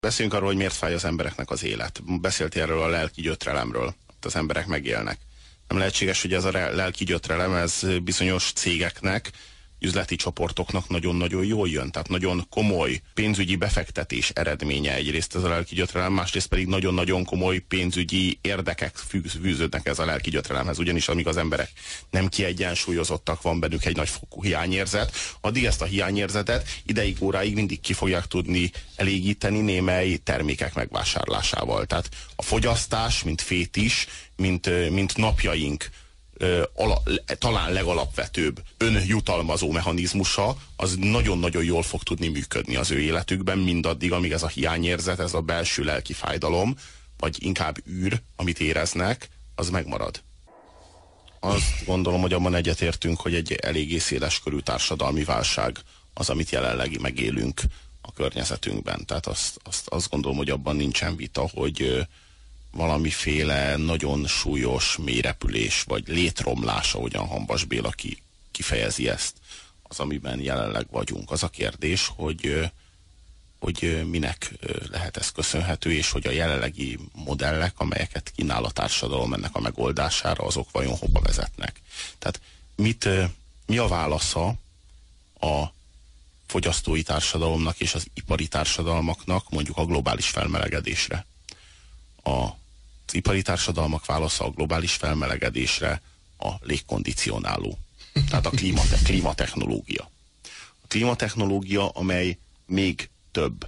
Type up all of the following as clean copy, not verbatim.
Beszéljünk arról, hogy miért fáj az embereknek az élet. Beszéltél erről a lelki gyötrelemről, amit az emberek megélnek. Nem lehetséges, hogy ez a lelki gyötrelem, ez bizonyos cégeknek, üzleti csoportoknak nagyon-nagyon jól jön. Tehát nagyon komoly pénzügyi befektetés eredménye egyrészt ez a lelki gyötrelem, másrészt pedig nagyon-nagyon komoly pénzügyi érdekek fűződnek ez a lelki gyötrelemhez. Ugyanis amíg az emberek nem kiegyensúlyozottak, van bennük egy nagyfokú hiányérzet, addig ezt a hiányérzetet ideig, óráig mindig ki fogják tudni elégíteni némely termékek megvásárlásával. Tehát a fogyasztás, mint fétis, mint napjaink talán legalapvetőbb önjutalmazó mechanizmusa, az nagyon-nagyon jól fog tudni működni az ő életükben, mindaddig, amíg ez a hiányérzet, ez a belső lelki fájdalom, vagy inkább űr, amit éreznek, az megmarad. Azt gondolom, hogy abban egyetértünk, hogy egy eléggé széleskörű társadalmi válság az, amit jelenleg megélünk a környezetünkben. Tehát azt gondolom, hogy abban nincsen vita, hogy valamiféle nagyon súlyos mélyrepülés, vagy létromlás, ahogyan Hamvas Béla kifejezi ezt, az, amiben jelenleg vagyunk. Az a kérdés, hogy minek lehet ez köszönhető, és hogy a jelenlegi modellek, amelyeket kínál a társadalom ennek a megoldására, azok vajon hova vezetnek. Tehát mi a válasza a fogyasztói társadalomnak és az ipari társadalmaknak mondjuk a globális felmelegedésre? Az ipari társadalmak válasza a globális felmelegedésre a légkondicionáló. Tehát a klímatechnológia. A klímatechnológia, amely még több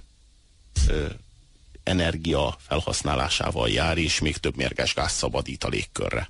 energia felhasználásával jár, és még több mérges gáz szabadít a légkörre.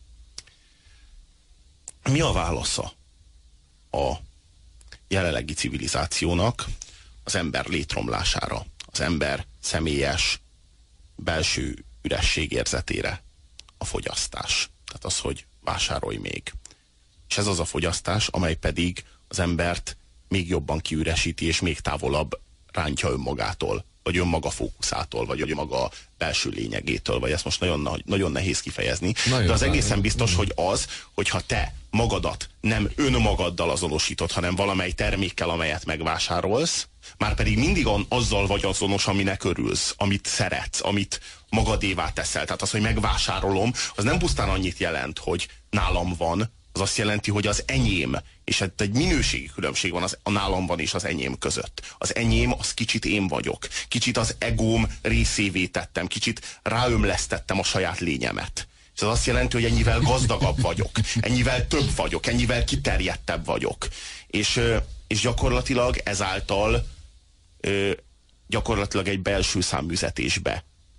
Mi a válasza a jelenlegi civilizációnak az ember létromlására, az ember személyes belső üresség érzetére? A fogyasztás. Tehát az, hogy vásárolj még. És ez az a fogyasztás, amely pedig az embert még jobban kiüresíti, és még távolabb rántja önmagától, vagy önmaga fókuszától, vagy önmaga belső lényegétől, vagy ezt most nagyon, nagyon nehéz kifejezni. De az egészen biztos, hogy az, hogyha te magadat nem önmagaddal azonosítod, hanem valamely termékkel, amelyet megvásárolsz, már pedig mindig azzal vagy azonos, aminek örülsz, amit szeretsz, amit magadévá teszel. Tehát az, hogy megvásárolom, az nem pusztán annyit jelent, hogy nálam van, az azt jelenti, hogy az enyém, és egy minőségi különbség van a nálam van és az enyém között. Az enyém, az kicsit én vagyok. Kicsit az egóm részévé tettem, kicsit ráömlesztettem a saját lényemet. És az azt jelenti, hogy ennyivel gazdagabb vagyok, ennyivel több vagyok, ennyivel kiterjedtebb vagyok. És gyakorlatilag ezáltal gyakorlatilag egy belső száműzetésbe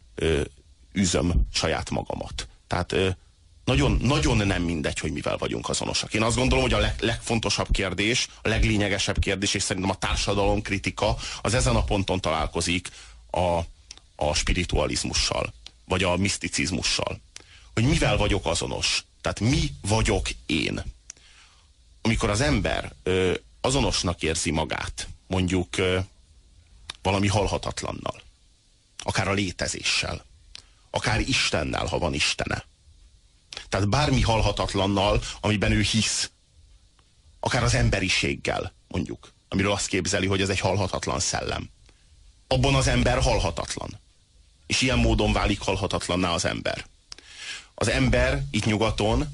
üzöm saját magamat. Tehát nagyon, nagyon nem mindegy, hogy mivel vagyunk azonosak. Én azt gondolom, hogy a legfontosabb kérdés, a leglényegesebb kérdés, és szerintem a társadalomkritika az ezen a ponton találkozik a spiritualizmussal, vagy a miszticizmussal. Hogy mivel vagyok azonos. Tehát mi vagyok én. Amikor az ember azonosnak érzi magát, mondjuk valami halhatatlannal, akár a létezéssel, akár Istennel, ha van Istene. Tehát bármi halhatatlannal, amiben ő hisz, akár az emberiséggel, mondjuk, amiről azt képzeli, hogy ez egy halhatatlan szellem. Abban az ember halhatatlan. És ilyen módon válik halhatatlanná az ember. Az ember itt nyugaton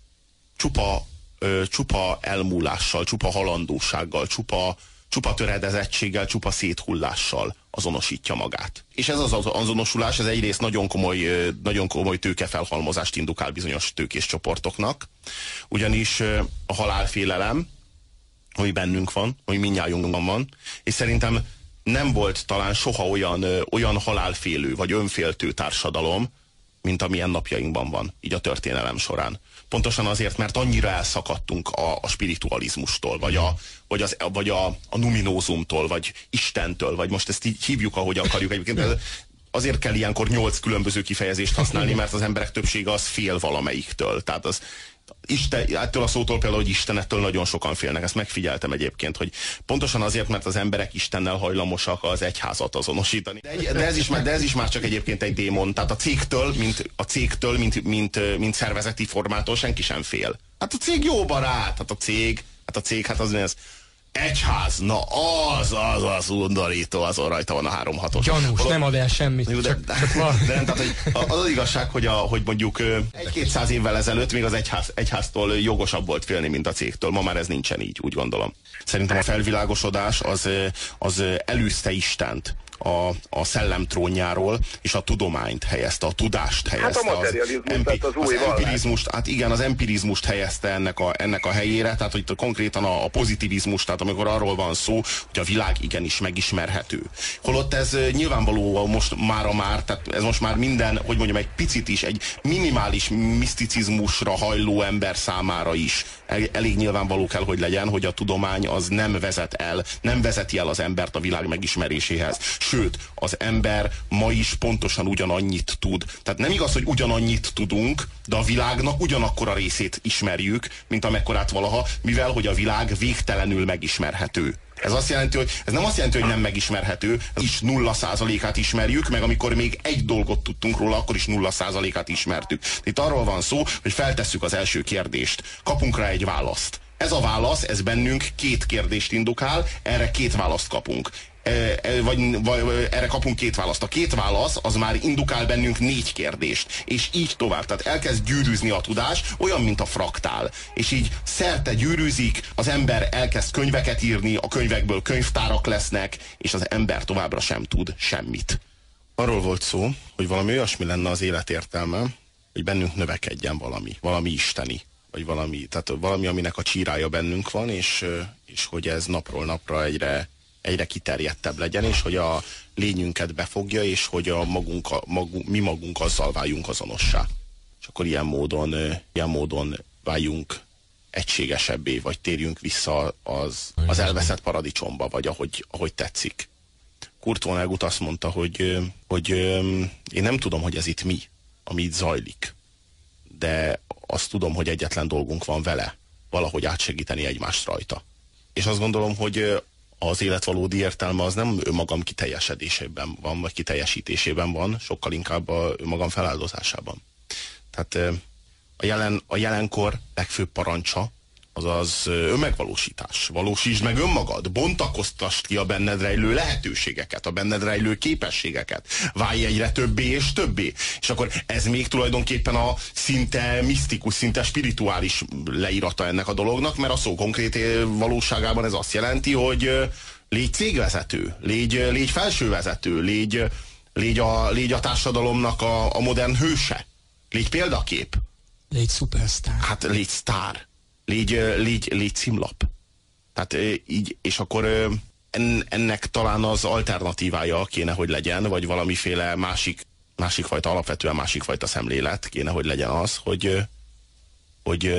csupa elmúlással, csupa halandósággal, csupa töredezettséggel, csupa széthullással azonosítja magát. És ez az azonosulás, ez egyrészt nagyon komoly tőkefelhalmozást indukál bizonyos tőkés csoportoknak, ugyanis a halálfélelem, hogy bennünk van, hogy mindnyájunkban van, és szerintem nem volt talán soha olyan halálfélő vagy önféltő társadalom, mint amilyen napjainkban van, így a történelem során. Pontosan azért, mert annyira elszakadtunk a spiritualizmustól, vagy a numinózumtól, vagy Istentől, vagy most ezt így hívjuk, ahogy akarjuk. Egyébként azért kell ilyenkor 8 különböző kifejezést használni, mert az emberek többsége az fél valamelyiktől. Tehát ettől a szótól például, hogy Istenettől nagyon sokan félnek. Ezt megfigyeltem egyébként, hogy pontosan azért, mert az emberek Istennel hajlamosak az egyházat azonosítani. De ez is már csak egyébként egy démon. Tehát a cégtől, mint szervezeti formától senki sem fél. Hát a cég jó barát, hát a cég az ez. Egyház, na az undorító, azon rajta van a 3-6-os. Gyanús, nem ad el semmit, jó, csak de nem, tehát, hogy az igazság, hogy mondjuk 1-200 évvel ezelőtt még az egyháztól jogosabb volt félni, mint a cégtől. Ma már ez nincsen így, úgy gondolom. Szerintem a felvilágosodás az előzte Istent a szellem trónjáról, és a tudományt helyezte, a tudást helyezte. Hát a materializmus, az új empirizmust, hát igen, az empirizmust helyezte ennek a helyére, tehát hogy konkrétan a pozitivizmus, tehát amikor arról van szó, hogy a világ igenis megismerhető. Holott ez nyilvánvaló most tehát ez most már minden, hogy mondjam, egy picit is, egy minimális miszticizmusra hajló ember számára is elég nyilvánvaló kell, hogy legyen, hogy a tudomány az nem vezeti el az embert a világ megismeréséhez. Sőt, az ember ma is pontosan ugyanannyit tud. Tehát nem igaz, hogy ugyanannyit tudunk, de a világnak ugyanakkor a részét ismerjük, mint amekkorát valaha, mivel hogy a világ végtelenül megismerhető. Ez nem azt jelenti, hogy nem megismerhető, is 0%-át ismerjük, meg amikor még egy dolgot tudtunk róla, akkor is 0%-át ismertük. Itt arról van szó, hogy feltesszük az első kérdést, kapunk rá egy választ. Ez a válasz, ez bennünk 2 kérdést indukál, erre 2 választ kapunk. Vagy erre kapunk 2 választ. A 2 válasz az már indukál bennünk 4 kérdést. És így tovább. Tehát elkezd gyűrűzni a tudás, olyan, mint a fraktál. És így szerte gyűrűzik, az ember elkezd könyveket írni, a könyvekből könyvtárak lesznek, és az ember továbbra sem tud semmit. Arról volt szó, hogy valami olyasmi lenne az élet értelme, hogy bennünk növekedjen valami isteni. Vagy valami, aminek a csírája bennünk van, és hogy ez napról napra egyre kiterjedtebb legyen, és hogy a lényünket befogja, és hogy mi magunk azzal váljunk azonossá. És akkor ilyen módon váljunk egységesebbé, vagy térjünk vissza az elveszett paradicsomba, vagy ahogy tetszik. Kurt Vonnegut azt mondta, hogy én nem tudom, hogy ez itt mi, ami itt zajlik, de azt tudom, hogy egyetlen dolgunk van vele, valahogy átsegíteni egymást rajta. És azt gondolom, hogy az élet valódi értelme az nem önmagam kiteljesedésében van, vagy kiteljesítésében van, sokkal inkább a önmagam feláldozásában. Tehát a jelenkor legfőbb parancsa az önmegvalósítás. Valósítsd meg önmagad, bontakoztasd ki a benned rejlő lehetőségeket, a benned rejlő képességeket. Válj egyre többé és többé. És akkor ez még tulajdonképpen a szinte misztikus, szinte spirituális leírata ennek a dolognak, mert a szó konkrét valóságában ez azt jelenti, hogy légy cégvezető, légy felsővezető, légy a társadalomnak a modern hőse. Légy példakép. Légy szupersztár. Hát légy sztár. Légy címlap. Tehát így, és akkor ennek talán az alternatívája kéne, hogy legyen, vagy valamiféle másik fajta, alapvetően másik fajta szemlélet kéne, hogy legyen az, hogy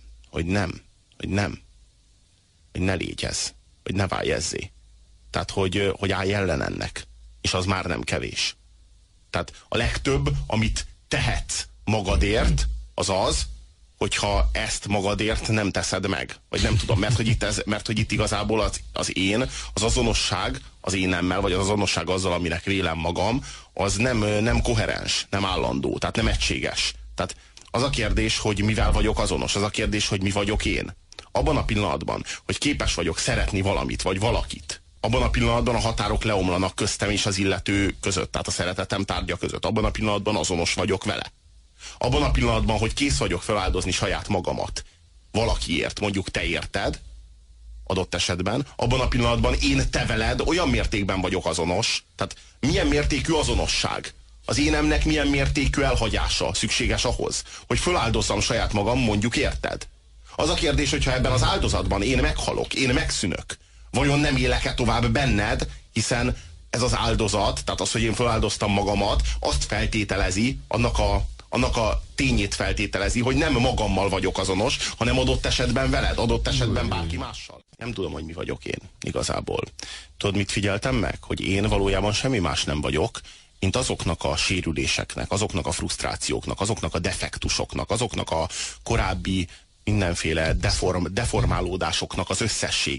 ne légy ez, hogy ne válj ezzé. Tehát, hogy állj ellen ennek. És az már nem kevés. Tehát a legtöbb, amit tehetsz magadért, az, hogyha ezt magadért nem teszed meg. Vagy nem tudom, mert hogy itt igazából az én, az azonosság az énemmel, vagy az azonosság azzal, aminek vélem magam, az nem koherens, nem állandó, tehát nem egységes. Tehát az a kérdés, hogy mivel vagyok azonos, az a kérdés, hogy mi vagyok én. Abban a pillanatban, hogy képes vagyok szeretni valamit, vagy valakit, abban a pillanatban a határok leomlanak köztem és az illető között, tehát a szeretetem tárgya között. Abban a pillanatban azonos vagyok vele. Abban a pillanatban, hogy kész vagyok feláldozni saját magamat valakiért, mondjuk te érted, adott esetben, abban a pillanatban én te veled olyan mértékben vagyok azonos, tehát milyen mértékű azonosság, az énemnek milyen mértékű elhagyása szükséges ahhoz, hogy feláldozzam saját magam, mondjuk érted? Az a kérdés, hogyha ebben az áldozatban én meghalok, én megszűnök, vajon nem élek-e tovább benned, hiszen ez az áldozat, tehát az, hogy én feláldoztam magamat, azt feltételezi, annak a tényét feltételezi, hogy nem magammal vagyok azonos, hanem adott esetben veled, adott esetben bárki mással. Nem tudom, hogy mi vagyok én igazából. Tudod, mit figyeltem meg? Hogy én valójában semmi más nem vagyok, mint azoknak a sérüléseknek, azoknak a frusztrációknak, azoknak a defektusoknak, azoknak a korábbi mindenféle deformálódásoknak az összessége,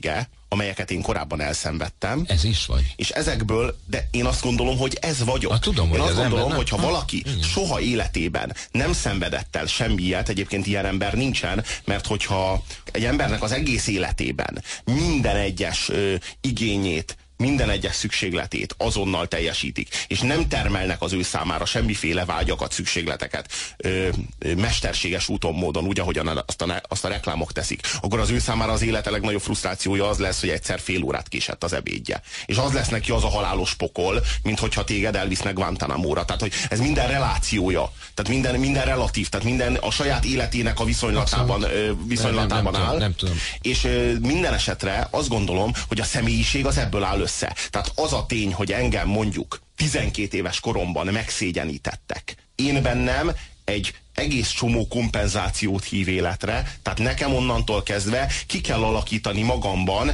amelyeket én korábban elszenvedtem. Ez is vagy. És ezekből, de én azt gondolom, hogy ez vagyok. Tudom, én hogy azt gondolom, ember, hogy ha valaki soha életében nem szenvedett el semmi ilyet, egyébként ilyen ember nincsen, mert hogyha egy embernek az egész életében minden egyes igényét, minden egyes szükségletét azonnal teljesítik, és nem termelnek az ő számára semmiféle vágyakat, szükségleteket mesterséges úton, módon, úgy, ahogyan azt a reklámok teszik, akkor az ő számára az élete legnagyobb frusztrációja az lesz, hogy egyszer fél órát késett az ebédje. És az lesz neki az a halálos pokol, mint hogyha téged elvisznek Guantanamo-ra. Tehát, hogy ez minden relációja, tehát minden relatív, tehát minden a saját életének a viszonylatában áll. Nem tudom. És minden esetre azt gondolom, hogy a személyiség az ebből áll össze. Tehát az a tény, hogy engem mondjuk 12 éves koromban megszégyenítettek. Én bennem egy egész csomó kompenzációt hív életre, tehát nekem onnantól kezdve ki kell alakítani magamban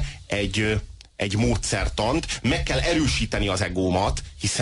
egy módszertant, meg kell erősíteni az egómat,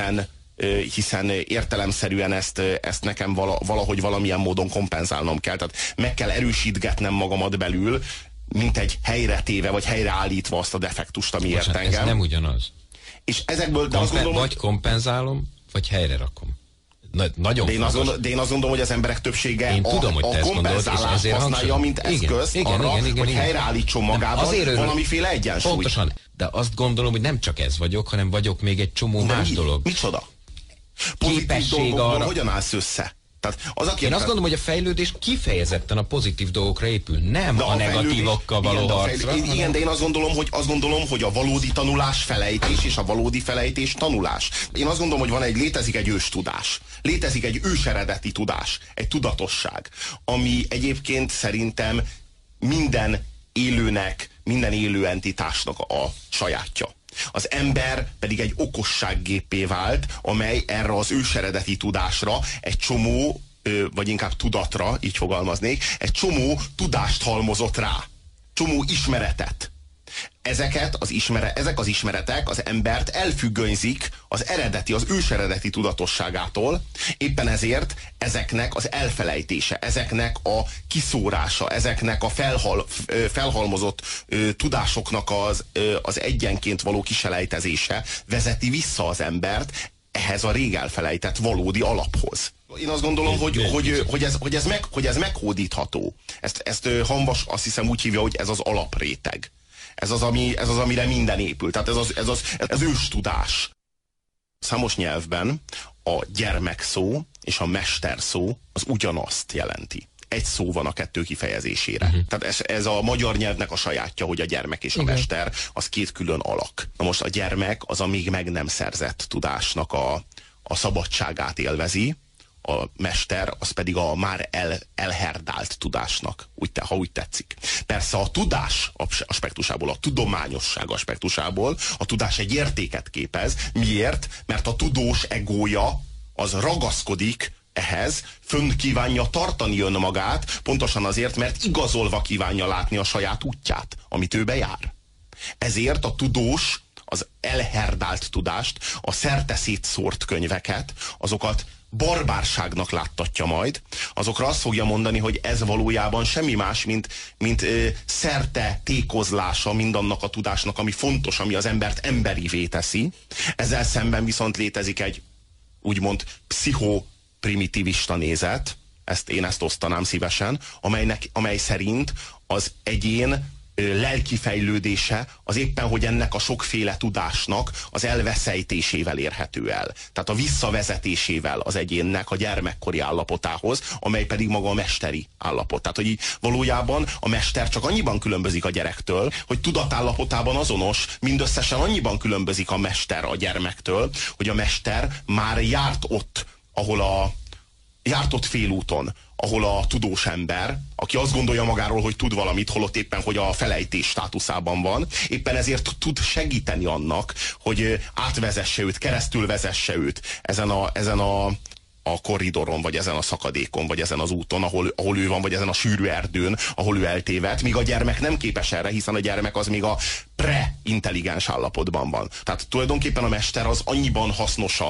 hiszen értelemszerűen ezt nekem valahogy valamilyen módon kompenzálnom kell. Tehát meg kell erősítgetnem magamat belül, mint egy helyretéve, vagy helyreállítva azt a defektust, ami ért engem. Ez nem ugyanaz. És ezekből, de azt gondolom, vagy kompenzálom, vagy helyre rakom. Nagyon de én azt gondolom, hogy az emberek többsége tudom, a kompenzálást használja, mint eszközt arra, hogy helyreállítson magában valamiféle egyensúlyt. Pontosan, de azt gondolom, hogy nem csak ez vagyok, hanem vagyok még egy csomó más dolog. Micsoda? Pozitív dolgokból hogyan állsz össze? Én azt gondolom, hogy a fejlődés kifejezetten a pozitív dolgokra épül, nem a negatívokkal való harcra. Igen, de én azt gondolom, hogy a valódi tanulás felejtés, és a valódi felejtés tanulás. Én azt gondolom, hogy létezik egy őstudás. Létezik egy őseredeti tudás, egy tudatosság, ami egyébként szerintem minden élőnek, minden élő entitásnak a sajátja. Az ember pedig egy okossággépé vált, amely erre az őseredeti tudásra egy csomó, vagy inkább tudatra, így fogalmaznék, egy csomó tudást halmozott rá. Csomó ismeretet. Ezek az ismeretek az embert elfüggönyzik az eredeti, az őseredeti tudatosságától, éppen ezért ezeknek az elfelejtése, ezeknek a kiszórása, ezeknek a felhalmozott tudásoknak az egyenként való kiselejtezése vezeti vissza az embert ehhez a rég elfelejtett valódi alaphoz. Én azt gondolom, hogy ez meghódítható. Ezt Hamvas azt hiszem úgy hívja, hogy ez az alapréteg. Ez az, amire minden épül. Tehát ez az őstudás. Számos nyelvben a gyermek szó és a mester szó az ugyanazt jelenti. Egy szó van a kettő kifejezésére. Tehát ez a magyar nyelvnek a sajátja, hogy a gyermek és a mester az két külön alak. Na most a gyermek az a még meg nem szerzett tudásnak a szabadságát élvezi, a mester az pedig a már elherdált tudásnak, ha úgy tetszik. Persze a tudás aspektusából, a tudományosság aspektusából a tudás egy értéket képez. Miért? Mert a tudós egója az ragaszkodik ehhez, fönn kívánja tartani önmagát, pontosan azért, mert igazolva kívánja látni a saját útját, amit ő bejár. Ezért a tudós az elherdált tudást, a szerte szétszórt könyveket, azokat barbárságnak láttatja majd, azokra azt fogja mondani, hogy ez valójában semmi más, mint szerte tékozlása mindannak a tudásnak, ami fontos, ami az embert emberivé teszi. Ezzel szemben viszont létezik egy úgymond pszichoprimitivista nézet, én ezt osztanám szívesen, amely szerint az egyén lelki fejlődése az éppen, hogy ennek a sokféle tudásnak az elveszejtésével érhető el. Tehát a visszavezetésével az egyénnek a gyermekkori állapotához, amely pedig maga a mesteri állapot. Tehát, hogy így valójában a mester csak annyiban különbözik a gyerektől, hogy tudatállapotában azonos, mindösszesen annyiban különbözik a mester a gyermektől, hogy a mester már járt ott félúton, ahol a tudós ember, aki azt gondolja magáról, hogy tud valamit, holott éppen, hogy a felejtés státuszában van, éppen ezért tud segíteni annak, hogy átvezesse őt, keresztül vezesse őt ezen a korridoron, vagy ezen a szakadékon, vagy ezen az úton, ahol ő van, vagy ezen a sűrű erdőn, ahol ő eltévedt, míg a gyermek nem képes erre, hiszen a gyermek az még a pre-intelligens állapotban van. Tehát tulajdonképpen a mester az annyiban hasznosabb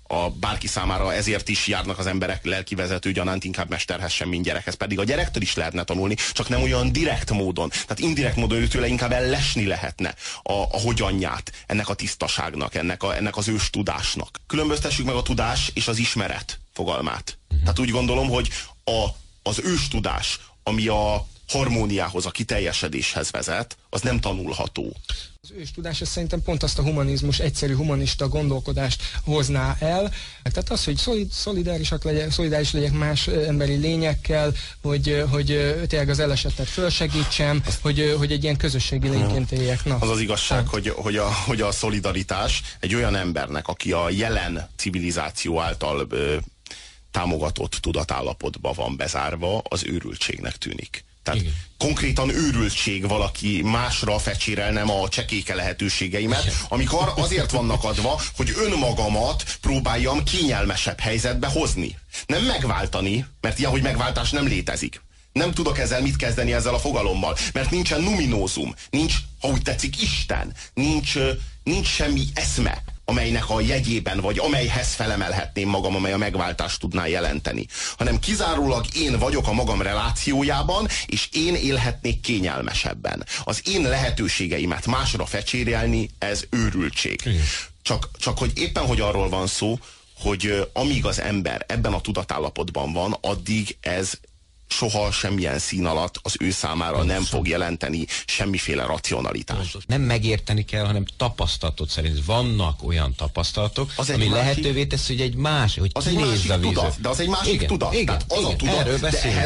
bárki számára ezért is járnak az emberek lelkivezető gyanánt inkább mesterhez sem, mint gyerekhez. Pedig a gyerektől is lehetne tanulni, csak nem olyan direkt módon. Tehát indirekt módon őtőle inkább ellesni lehetne a hogyanját ennek a tisztaságnak, ennek az ős tudásnak. Különböztessük meg a tudás és az ismeret fogalmát. Tehát úgy gondolom, hogy az ős tudás, ami a harmóniához, a kiteljesedéshez vezet, az nem tanulható. Az őstudás az szerintem pont azt a humanizmus, egyszerű humanista gondolkodást hozná el. Tehát az, hogy szolidáris legyek más emberi lényekkel, hogy tényleg az elesettet fölsegítsem, hogy egy ilyen közösségi lényként éljek. Na. Az az igazság, hogy a szolidaritás egy olyan embernek, aki a jelen civilizáció által támogatott tudatállapotba van bezárva, az őrültségnek tűnik. Tehát konkrétan őrültség valaki másra fecsérelnem a csekéke lehetőségeimet, amik azért vannak adva, hogy önmagamat próbáljam kényelmesebb helyzetbe hozni. Nem megváltani, mert ilyen, hogy megváltás nem létezik. Nem tudok mit kezdeni ezzel a fogalommal, mert nincsen numinózum, nincs, ha úgy tetszik, Isten, nincs semmi eszme, amelynek a jegyében, vagy amelyhez felemelhetném magam, amely a megváltást tudná jelenteni. Hanem kizárólag én vagyok a magam relációjában, és én élhetnék kényelmesebben. Az én lehetőségeimet másra fecsérelni, ez őrültség. Csak hogy éppen, hogy arról van szó, hogy amíg az ember ebben a tudatállapotban van, addig ez soha semmilyen szín alatt az ő számára nem fog jelenteni semmiféle racionalitást. Nem megérteni kell, hanem tapasztalatot szerint. Vannak olyan tapasztalatok, ami lehetővé teszi, hogy hogy kinézd a vízet. De az egy másik tudat. Tehát az a tudat,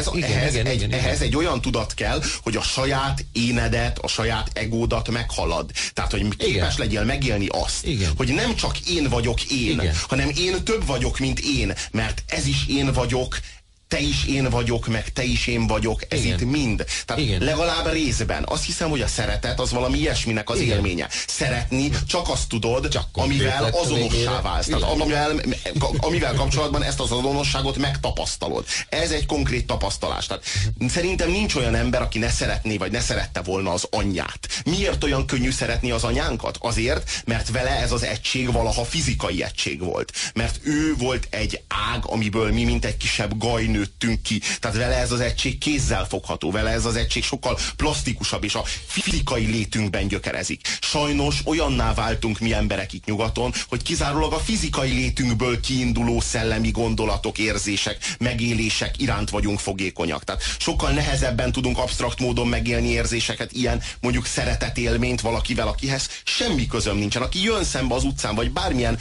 de ehhez egy olyan tudat kell, hogy a saját énedet, a saját egódat meghalad. Tehát, hogy képes legyél megélni azt, hogy nem csak én vagyok én, hanem én több vagyok, mint én, mert ez is én vagyok, te is én vagyok, meg te is én vagyok, ez itt mind. Tehát legalább részben. Azt hiszem, hogy a szeretet az valami ilyesminek az élménye. Szeretni csak azt tudod, amivel azonossá válsz. Tehát amivel kapcsolatban ezt az azonosságot megtapasztalod. Ez egy konkrét tapasztalás. Tehát szerintem nincs olyan ember, aki ne szeretné, vagy ne szerette volna az anyját. Miért olyan könnyű szeretni az anyánkat? Azért, mert vele ez az egység valaha fizikai egység volt. Mert ő volt egy ág, amiből mi, mint egy kisebb gaj nőttünk ki. Tehát vele ez az egység kézzel fogható, vele ez az egység sokkal plastikusabb, és a fizikai létünkben gyökerezik. Sajnos olyanná váltunk mi emberek itt nyugaton, hogy kizárólag a fizikai létünkből kiinduló szellemi gondolatok, érzések, megélések iránt vagyunk fogékonyak. Tehát sokkal nehezebben tudunk absztrakt módon megélni érzéseket, ilyen mondjuk szeretetélményt valakivel, akihez semmi közöm nincsen, aki jön szembe az utcán, vagy bármilyen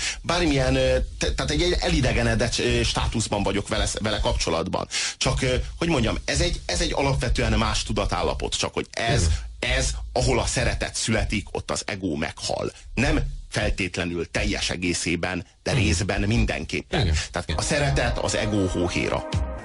tehát egy elidegenedett státuszban vagyok vele kapcsolatban. Csak, hogy mondjam, ez egy alapvetően más tudatállapot, csak hogy ez, ahol a szeretet születik, ott az ego meghal. Nem feltétlenül teljes egészében, de részben mindenképpen. Tehát a szeretet az ego hóhéra.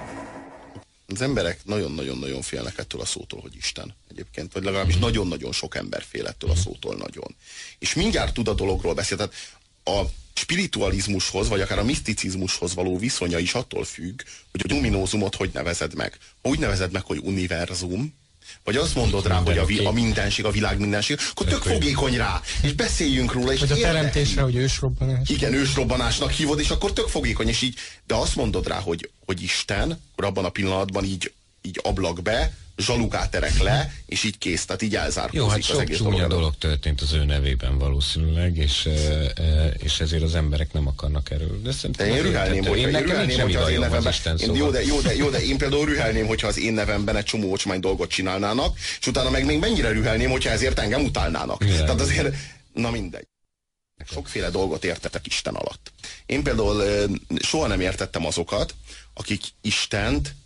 Az emberek nagyon-nagyon-nagyon félnek ettől a szótól, hogy Isten egyébként, vagy legalábbis nagyon-nagyon sok ember fél ettől a szótól nagyon. És mindjárt tud a dologról beszél. Tehát a spiritualizmushoz, vagy akár a miszticizmushoz való viszonya is attól függ, hogy a numinózumot hogy nevezed meg. Ha úgy nevezed meg, hogy univerzum, vagy azt mondod rá, hogy a mindenség, a világ mindenség, akkor tök fogékony rá, és beszéljünk róla, és vagy a teremtésre, hogy ősrobbanás. Igen, ősrobbanásnak hívod, és akkor tök fogékony, és így, de azt mondod rá, hogy Isten, akkor abban a pillanatban így ablak be, zsalugát terek le, és így kész, tehát így elzárkózik. Jó, hát sok csúnya dolog történt az ő nevében valószínűleg, és ezért az emberek nem akarnak erről. De én rühelném, hogyha az én nevemben... Jó, de én például rühelném, hogyha az én nevemben egy csomó ocsmány dolgot csinálnának, és utána meg még mennyire rühelném, hogyha ezért engem utálnának. Igen. Tehát azért, na mindegy. Sokféle dolgot értetek Isten alatt. Én például soha nem értettem azokat, akik Istent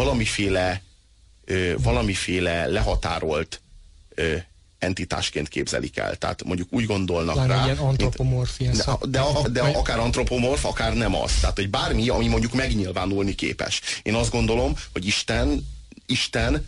valamiféle lehatárolt entitásként képzelik el. Tehát mondjuk úgy gondolnak rá... Ilyen antropomorfia. De akár antropomorf, akár nem az. Tehát, hogy bármi, ami mondjuk megnyilvánulni képes. Én azt gondolom, hogy Isten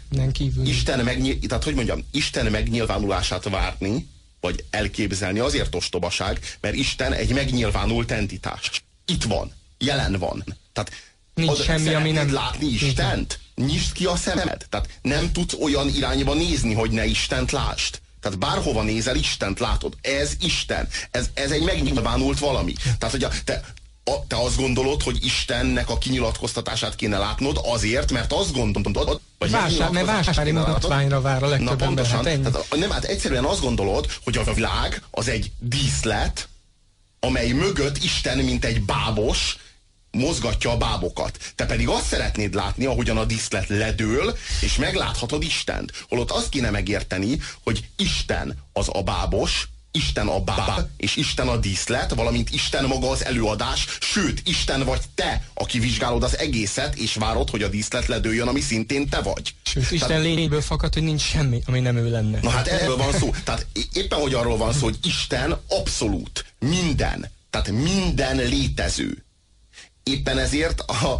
megnyilvánulását várni, vagy elképzelni azért ostobaság, mert Isten egy megnyilvánult entitás. Itt van, jelen van. Tehát nincs semmi, ami nem... látni Istent? Nyisd ki a szemed. Tehát nem tudsz olyan irányba nézni, hogy ne Istent lásd. Tehát bárhova nézel, Istent látod. Ez Isten. Ez egy megnyilvánult valami. Tehát, hogy te azt gondolod, hogy Istennek a kinyilatkoztatását kéne látnod azért, mert azt gondolod, vagy mert vásári mutatványra vár a legtöbb ember. Hát egyszerűen azt gondolod, hogy a világ az egy díszlet, amely mögött Isten, mint egy bábos, mozgatja a bábokat. Te pedig azt szeretnéd látni, ahogyan a díszlet ledől, és megláthatod Istent. Holott azt kéne megérteni, hogy Isten az a bábos, Isten a báb, és Isten a díszlet, valamint Isten maga az előadás, sőt, Isten vagy te, aki vizsgálod az egészet, és várod, hogy a díszlet ledőljön, ami szintén te vagy. Sőt, Isten lényéből fakad, hogy nincs semmi, ami nem ő lenne. Na hát erről van szó. Tehát éppen, hogy arról van szó, hogy Isten abszolút, minden, tehát minden létező. Éppen ezért,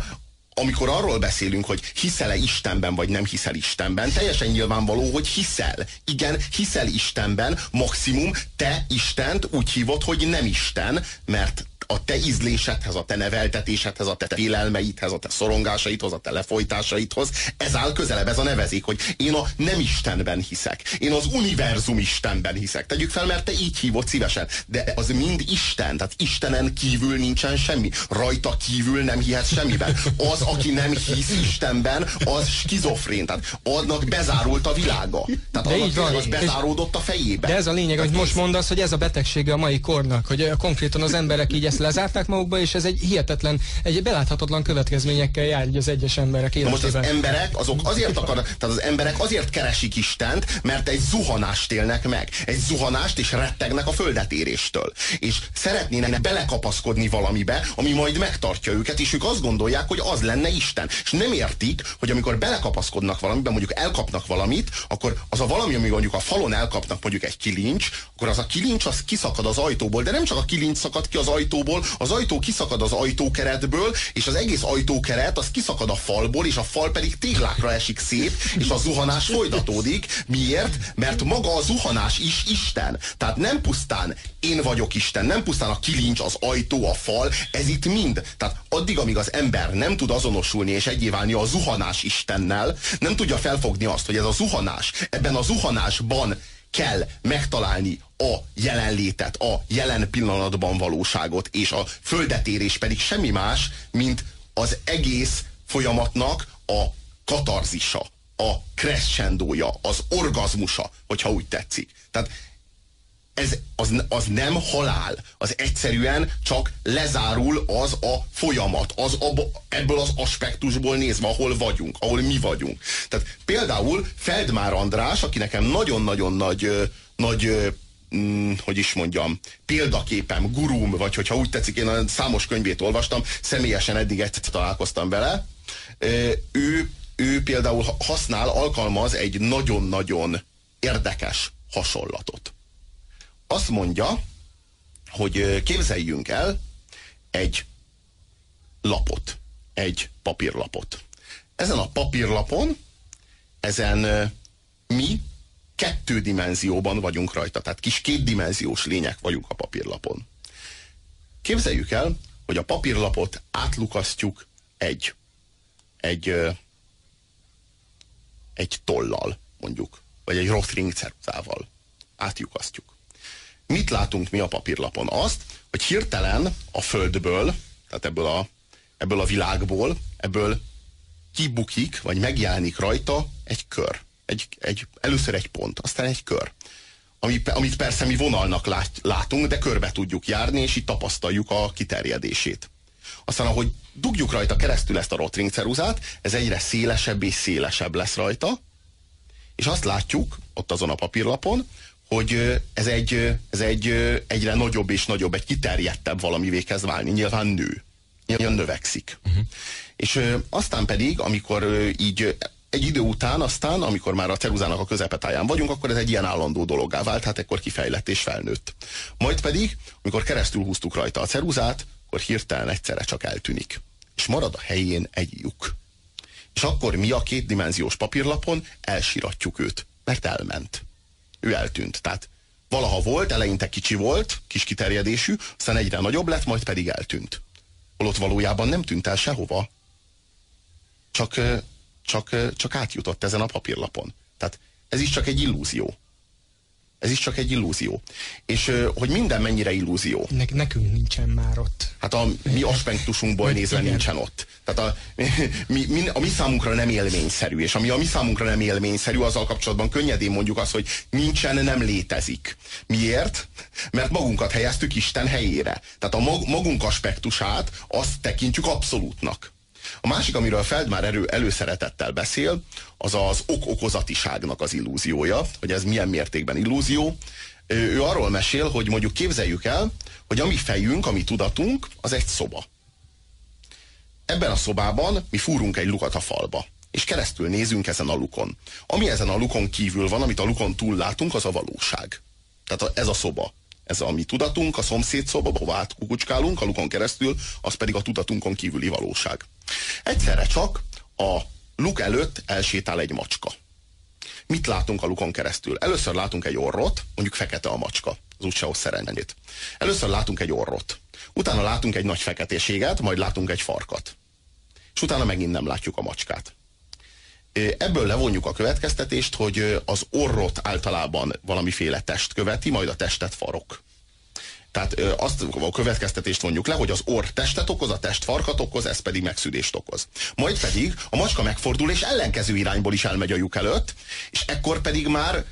amikor arról beszélünk, hogy hiszel-e Istenben, vagy nem hiszel Istenben, teljesen nyilvánvaló, hogy hiszel. Igen, hiszel Istenben, maximum te Istent úgy hívod, hogy nem Isten, mert a te ízlésedhez, a te neveltetésedhez, a te félelmeidhez, a te szorongásaidhoz, a te lefolytásaidhoz, ez áll közelebb, ez a nevezik, hogy én a nem Istenben hiszek. Én az univerzum Istenben hiszek. Tegyük fel, mert te így hívod szívesen. De az mind Isten, tehát Istenen kívül nincsen semmi. Rajta kívül nem hihetsz semmiben. Az, aki nem hisz Istenben, az skizofrén. Tehát annak bezárult a világa. Tehát annak az bezáródott a fejébe. De ez a lényeg, hogy most mondasz, hogy ez a betegsége a mai kornak, hogy konkrétan az emberek így ezt lezárták magukba, és ez egy hihetetlen, egy beláthatatlan következményekkel jár így az egyes emberek életében. Most az emberek, azok azért tehát az emberek azért keresik Istent, mert egy zuhanást élnek meg. Egy zuhanást, és rettegnek a földetéréstől. És szeretnének belekapaszkodni valamibe, ami majd megtartja őket, és ők azt gondolják, hogy az lenne Isten. És nem értik, hogy amikor belekapaszkodnak valamiben, mondjuk elkapnak valamit, akkor az a valami, ami mondjuk a falon elkapnak mondjuk egy kilincs, akkor az a kilincs az kiszakad az ajtóból, de nem csak a kilincs szakad ki az ajtóból, az ajtó kiszakad az ajtókeretből, és az egész ajtókeret az kiszakad a falból, és a fal pedig téglákra esik szét, és a zuhanás folytatódik. Miért? Mert maga a zuhanás is Isten. Tehát nem pusztán én vagyok Isten, nem pusztán a kilincs, az ajtó, a fal, ez itt mind. Tehát addig, amíg az ember nem tud azonosulni és egyé válni a zuhanás Istennel, nem tudja felfogni azt, hogy ez a zuhanás, ebben a zuhanásban kell megtalálni a jelenlétet, a jelen pillanatban valóságot, és a földetérés pedig semmi más, mint az egész folyamatnak a katarzisa, a crescendója, az orgazmusa, hogyha úgy tetszik. Tehát az nem halál, az egyszerűen csak lezárul az a folyamat, ebből az aspektusból nézve, ahol vagyunk, ahol mi vagyunk. Tehát például Feldmár András, aki nekem nagyon-nagyon nagy hogy is mondjam, példaképem, gurúm, vagy hogyha úgy tetszik, én a számos könyvét olvastam, személyesen eddig egyszer találkoztam vele, ő például alkalmaz egy nagyon-nagyon érdekes hasonlatot. Azt mondja, hogy képzeljünk el egy lapot, egy papírlapot. Ezen a papírlapon, mi 2 dimenzióban vagyunk rajta, tehát kis 2 dimenziós lények vagyunk a papírlapon. Képzeljük el, hogy a papírlapot átlukasztjuk egy tollal, mondjuk, vagy egy Rotring ceruzával. Átlyukasztjuk. Mit látunk mi a papírlapon? Azt, hogy hirtelen a Földből, tehát ebből a világból, ebből kibukik, vagy megjelenik rajta egy kör. Először egy pont, aztán egy kör. Amit persze mi vonalnak látunk, de körbe tudjuk járni, és itt tapasztaljuk a kiterjedését. Aztán, ahogy dugjuk rajta keresztül ezt a Rotring ceruzát, ez egyre szélesebb és szélesebb lesz rajta, és azt látjuk ott azon a papírlapon, hogy ez egy egyre nagyobb és nagyobb, egy kiterjedtebb valamivé kezd válni. Nyilván növekszik. És aztán pedig, amikor így egy idő után, aztán, amikor már a ceruzának a közepetáján vagyunk, akkor ez egy ilyen állandó dologgá vált, hát ekkor kifejlett és felnőtt. Majd pedig, amikor keresztül húztuk rajta a ceruzát, akkor hirtelen egyszerre csak eltűnik. És marad a helyén egy lyuk. És akkor mi a 2 dimenziós papírlapon elsiratjuk őt, mert elment. Ő eltűnt. Tehát valaha volt, eleinte kicsi volt, kis kiterjedésű, aztán egyre nagyobb lett, majd pedig eltűnt. Holott valójában nem tűnt el sehova. Csak átjutott ezen a papírlapon. Tehát ez is csak egy illúzió. Ez is csak egy illúzió. És hogy minden mennyire illúzió. Nekünk nincsen már ott. Hát a mi aspektusunkból nézve igen. Nincsen ott. Tehát a mi számunkra nem élményszerű, és ami a mi számunkra nem élményszerű, azzal kapcsolatban könnyedén mondjuk azt, hogy nincsen, nem létezik. Miért? Mert magunkat helyeztük Isten helyére. Tehát a magunk aspektusát azt tekintjük abszolútnak. A másik, amiről Feldmár előszeretettel beszél, az az ok-okozatiságnak az illúziója, hogy ez milyen mértékben illúzió. Ő arról mesél, hogy mondjuk képzeljük el, hogy a mi fejünk, a mi tudatunk, az egy szoba. Ebben a szobában mi fúrunk egy lukat a falba, és keresztül nézünk ezen a lukon. Ami ezen a lukon kívül van, amit a lukon túl látunk, az a valóság. Tehát ez a szoba. Ez a mi tudatunk, a szomszéd szoba, ahova átkukucskálunk a lukon keresztül, az pedig a tudatunkon kívüli valóság. Egyszerre csak a luk előtt elsétál egy macska. Mit látunk a lukon keresztül? Először látunk egy orrot, mondjuk fekete a macska, az úgyse hoz szerencsét. Először látunk egy orrot, utána látunk egy nagy feketéséget, majd látunk egy farkat. És utána megint nem látjuk a macskát. Ebből levonjuk a következtetést, hogy az orrot általában valamiféle test követi, majd a testet farok. Tehát azt a következtetést vonjuk le, hogy az orr testet okoz, a test farkat okoz, ez pedig megszűdést okoz. Majd pedig a macska megfordul, és ellenkező irányból is elmegy a lyuk előtt, és ekkor pedig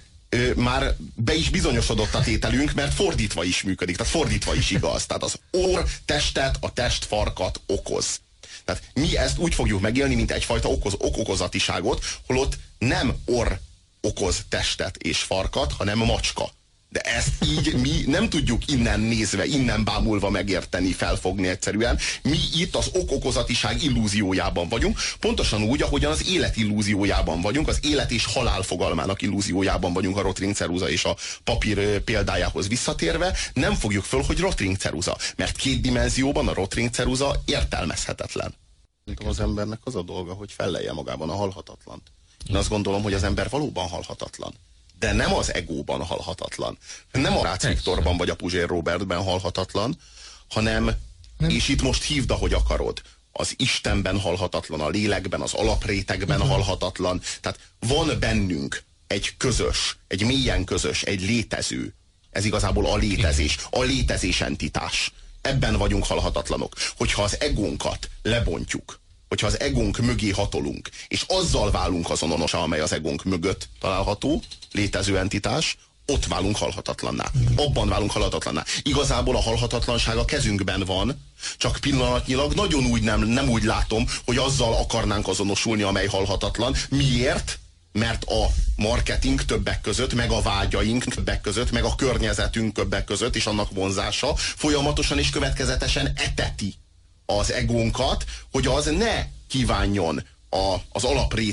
már be is bizonyosodott a tételünk, mert fordítva is működik, tehát fordítva is igaz. Tehát az orr testet, a test farkat okoz. Tehát mi ezt úgy fogjuk megélni, mint egyfajta okokozatiságot, holott nem orr okoz testet és farkat, hanem macska. De ezt így mi nem tudjuk innen nézve, innen bámulva megérteni, felfogni egyszerűen. Mi itt az okokozatiság illúziójában vagyunk, pontosan úgy, ahogyan az élet illúziójában vagyunk, az élet és halál fogalmának illúziójában vagyunk a rotringceruza és a papír példájához visszatérve, nem fogjuk föl, hogy rotringceruza, mert két dimenzióban a rotringceruza értelmezhetetlen. Az embernek az a dolga, hogy fellelje magában a halhatatlant. Én azt gondolom, hogy az ember valóban halhatatlan. De nem az egóban halhatatlan. Nem a Rácz Viktorban vagy a Puzsér Robertben halhatatlan, hanem, és itt most hívd, ahogy akarod, az Istenben halhatatlan, a lélekben, az alaprétegben halhatatlan. Tehát van bennünk egy közös, egy mélyen közös, egy létező. Ez igazából a létezés entitás. Ebben vagyunk halhatatlanok. Hogyha az egónkat lebontjuk, hogyha az egónk mögé hatolunk, és azzal válunk azonossá, amely az egónk mögött található, létező entitás, ott válunk halhatatlanná. Abban válunk halhatatlanná. Igazából a halhatatlanság a kezünkben van, csak pillanatnyilag nagyon úgy nem úgy látom, hogy azzal akarnánk azonosulni, amely halhatatlan. Miért? Mert a marketing többek között, meg a vágyaink többek között, meg a környezetünk többek között, és annak vonzása folyamatosan és következetesen eteti az egónkat, hogy az ne kívánjon az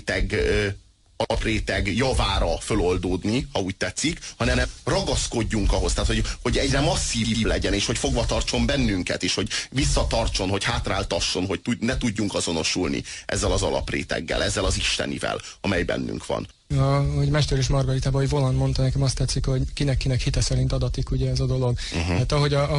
alapréteg javára föloldódni, ha úgy tetszik, hanem ragaszkodjunk ahhoz, tehát hogy egyre masszív legyen, és hogy fogva tartson bennünket, és hogy visszatartson, hogy hátráltasson, hogy ne tudjunk azonosulni ezzel az alapréteggel, ezzel az istenivel, amely bennünk van. Hogy Mester és Margaritában, hogy Voland mondta, nekem azt tetszik, hogy kinek hite szerint adatik ugye ez a dolog. Hát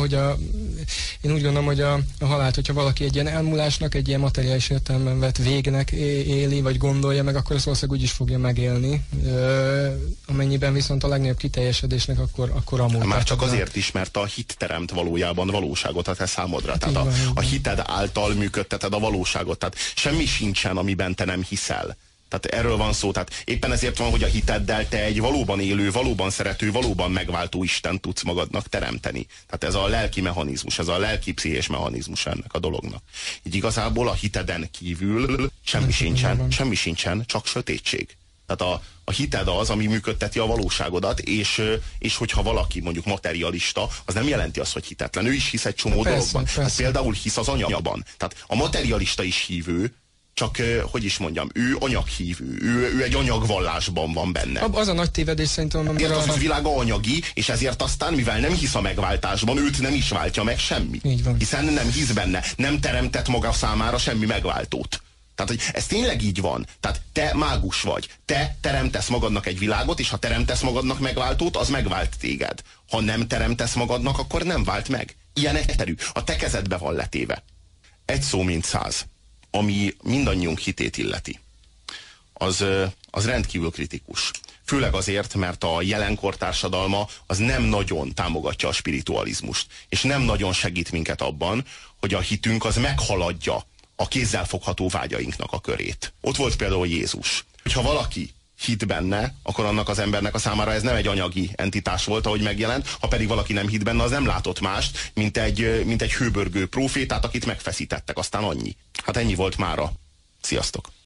én úgy gondolom, hogy a halált, hogyha valaki egy ilyen elmúlásnak, egy ilyen materiális értelemben vett végnek éli, vagy gondolja meg, akkor azt valószínűleg úgy is fogja megélni. Amennyiben viszont a legnagyobb kiteljesedésnek, akkor amúgy. Már csak azért is, mert a hit teremt valójában valóságot a te számodra. Tehát a hited által működteted a valóságot. Tehát semmi sincsen, amiben te nem hiszel. Tehát erről van szó, tehát éppen ezért van, hogy a hiteddel te egy valóban élő, valóban szerető, valóban megváltó Istent tudsz magadnak teremteni. Tehát ez a lelki mechanizmus, ez a lelki pszichés mechanizmus ennek a dolognak. Így igazából a hiteden kívül semmi sincsen, csak sötétség. Tehát a hited az, ami működteti a valóságodat, és hogyha valaki mondjuk materialista, az nem jelenti azt, hogy hitetlen. Ő is hisz egy csomó dologban. Hát például hisz az anyagban. Tehát a materialista is hívő, csak, hogy is mondjam, ő anyaghívő, ő egy anyagvallásban van benne. Az a nagy tévedés szerintem... Ezért az világa anyagi, és ezért aztán, mivel nem hisz a megváltásban, őt nem is váltja meg semmi. Hiszen nem hisz benne, nem teremtett maga számára semmi megváltót. Tehát, hogy ez tényleg így van. Tehát te mágus vagy. Te teremtesz magadnak egy világot, és ha teremtesz magadnak megváltót, az megvált téged. Ha nem teremtesz magadnak, akkor nem vált meg. Ilyen egyszerű. A te kezedbe van letéve. Egy szó mint 100. Ami mindannyiunk hitét illeti, az rendkívül kritikus. Főleg azért, mert a jelenkor társadalma az nem nagyon támogatja a spiritualizmust, és nem nagyon segít minket abban, hogy a hitünk az meghaladja a kézzelfogható vágyainknak a körét. Ott volt például Jézus. Hogyha valaki hit benne, akkor annak az embernek a számára ez nem egy anyagi entitás volt, ahogy megjelent, ha pedig valaki nem hit benne, az nem látott mást, mint egy hőbörgő prófétát, akit megfeszítettek, aztán annyi. Hát ennyi volt mára. Sziasztok!